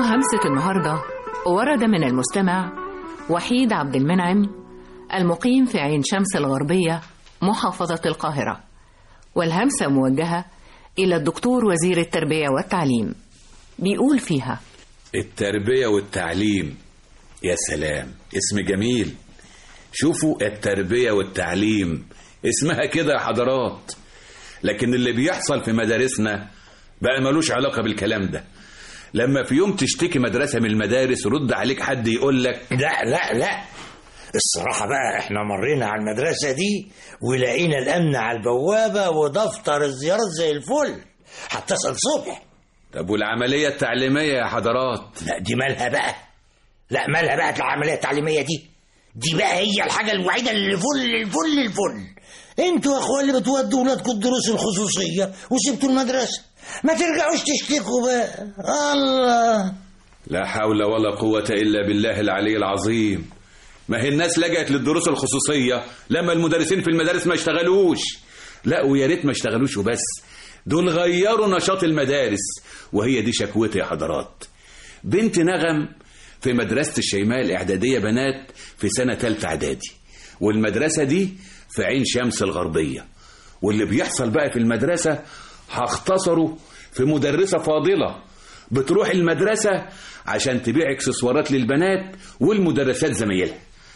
موضوع همسة النهاردة ورد من المستمع وحيد عبد المنعم المقيم في عين شمس الغربية محافظة القاهرة، والهمسة موجهة إلى الدكتور وزير التربية والتعليم. بيقول فيها: التربية والتعليم، يا سلام، اسم جميل. شوفوا، التربية والتعليم اسمها كده يا حضرات، لكن اللي بيحصل في مدارسنا بقى ملوش علاقة بالكلام ده. لما في يوم تشتكي مدرسة من المدارس رد عليك حد يقول لك لا الصراحة بقى احنا مرينا على المدرسة دي ولقينا الأمن على البوابة ودفتر الزيارات زي الفل حتى الصبح. طب والعملية التعليمية يا حضرات؟ لا دي مالها بقى؟ لا مالها بقى العملية التعليمية دي بقى هي الحاجة الوحيدة اللي الفل. انتوا يا اخوان اللي بتودوا ولادكم الدروس الخصوصية وسبتوا المدرسة، ما ترجعوش تشتكوا بقى. الله، لا حول ولا قوة إلا بالله العلي العظيم. ما هي الناس لجأت للدروس الخصوصية لما المدرسين في المدارس ما اشتغلوش. لا ويا ريت ما اشتغلوش وبس، دول غيروا نشاط المدارس، وهي دي شكوتي يا حضرات. بنت نغم في مدرسة الشيماء الإعدادية بنات في سنة 3 إعدادي، والمدرسة دي في عين شمس الغربية. واللي بيحصل بقى في المدرسة هختصره في مدرسة فاضلة بتروح المدرسة عشان تبيع اكسسوارات للبنات والمدرسات زميلها،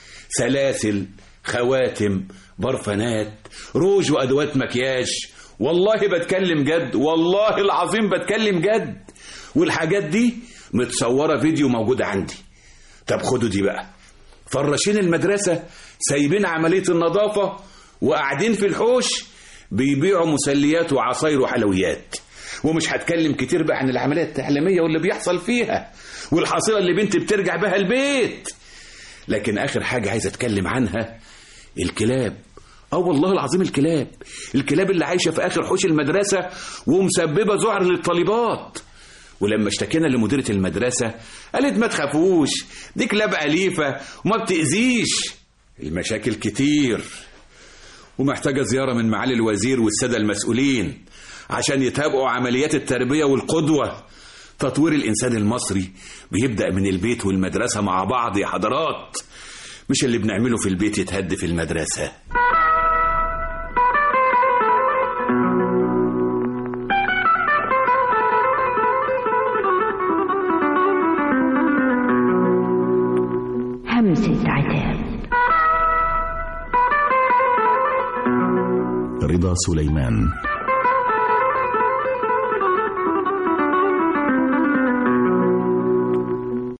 سلاسل، خواتم، برفانات، روج وأدوات مكياج. والله بتكلم جد، والله العظيم بتكلم جد، والحاجات دي متصورة فيديو موجودة عندي. طب خدوا دي بقى، فراشين المدرسة سايبين عملية النظافة وقاعدين في الحوش بيبيعوا مسليات وعصاير وحلويات. ومش هتكلم كتير بقى عن العملية التعليمية واللي بيحصل فيها والحصيلة اللي بنتي بترجع بها البيت. لكن آخر حاجة عايز أتكلم عنها الكلاب. والله العظيم الكلاب اللي عايشة في آخر حوش المدرسة ومسببة ذعر للطالبات. ولما اشتكينا لمديرة المدرسة قالت ما تخافوش، دي كلاب أليفة وما بتأذيش. المشاكل كتير ومحتاجة زيارة من معالي الوزير والسادة المسؤولين عشان يتابعوا عمليات التربية والقدوة. تطوير الإنسان المصري بيبدأ من البيت والمدرسة مع بعض يا حضرات، مش اللي بنعمله في البيت يتهد في المدرسة. همسة عتاب. رضا سليمان.